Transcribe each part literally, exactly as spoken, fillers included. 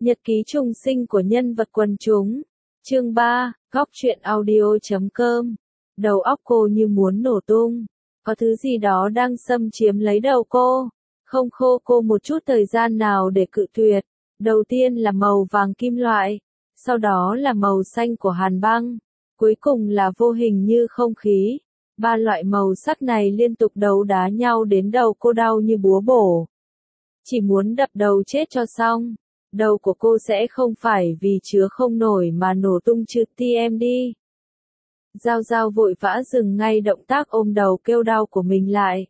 Nhật ký trùng sinh của nhân vật quần chúng. Chương ba, góc truyện audio chấm com. Đầu óc cô như muốn nổ tung. Có thứ gì đó đang xâm chiếm lấy đầu cô. Không khô cô một chút thời gian nào để cự tuyệt. Đầu tiên là màu vàng kim loại. Sau đó là màu xanh của hàn băng. Cuối cùng là vô hình như không khí. Ba loại màu sắc này liên tục đấu đá nhau đến đầu cô đau như búa bổ. Chỉ muốn đập đầu chết cho xong. Đầu của cô sẽ không phải vì chứa không nổi mà nổ tung trượt ti em đi. Giao Giao vội vã dừng ngay động tác ôm đầu kêu đau của mình lại.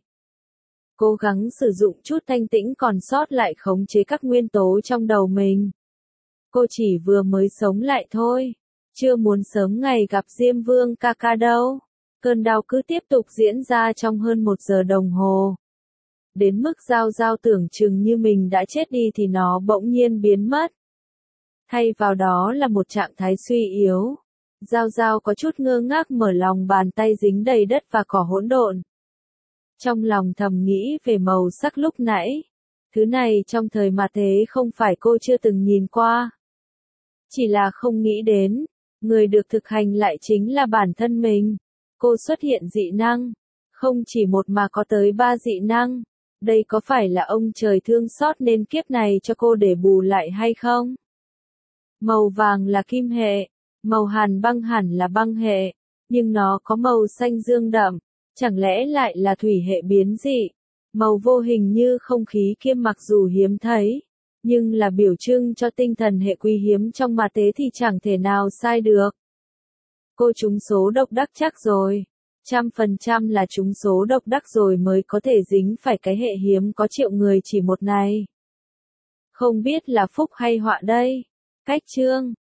Cố gắng sử dụng chút thanh tĩnh còn sót lại khống chế các nguyên tố trong đầu mình. Cô chỉ vừa mới sống lại thôi. Chưa muốn sớm ngày gặp Diêm Vương ca ca đâu. Cơn đau cứ tiếp tục diễn ra trong hơn một giờ đồng hồ. Đến mức Giao Giao tưởng chừng như mình đã chết đi thì nó bỗng nhiên biến mất. Thay vào đó là một trạng thái suy yếu. Giao Giao có chút ngơ ngác mở lòng bàn tay dính đầy đất và cỏ hỗn độn. Trong lòng thầm nghĩ về màu sắc lúc nãy. Thứ này trong thời mà thế không phải cô chưa từng nhìn qua. Chỉ là không nghĩ đến, người được thực hành lại chính là bản thân mình. Cô xuất hiện dị năng. Không chỉ một mà có tới ba dị năng. Đây có phải là ông trời thương xót nên kiếp này cho cô để bù lại hay không? Màu vàng là kim hệ, màu hàn băng hẳn là băng hệ, nhưng nó có màu xanh dương đậm, chẳng lẽ lại là thủy hệ biến dị? Màu vô hình như không khí kia mặc dù hiếm thấy, nhưng là biểu trưng cho tinh thần hệ quý hiếm trong mà tế thì chẳng thể nào sai được. Cô trúng số độc đắc chắc rồi. Trăm phần trăm là trúng số độc đắc rồi mới có thể dính phải cái hệ hiếm có triệu người chỉ một này. Không biết là phúc hay họa đây. Cách chương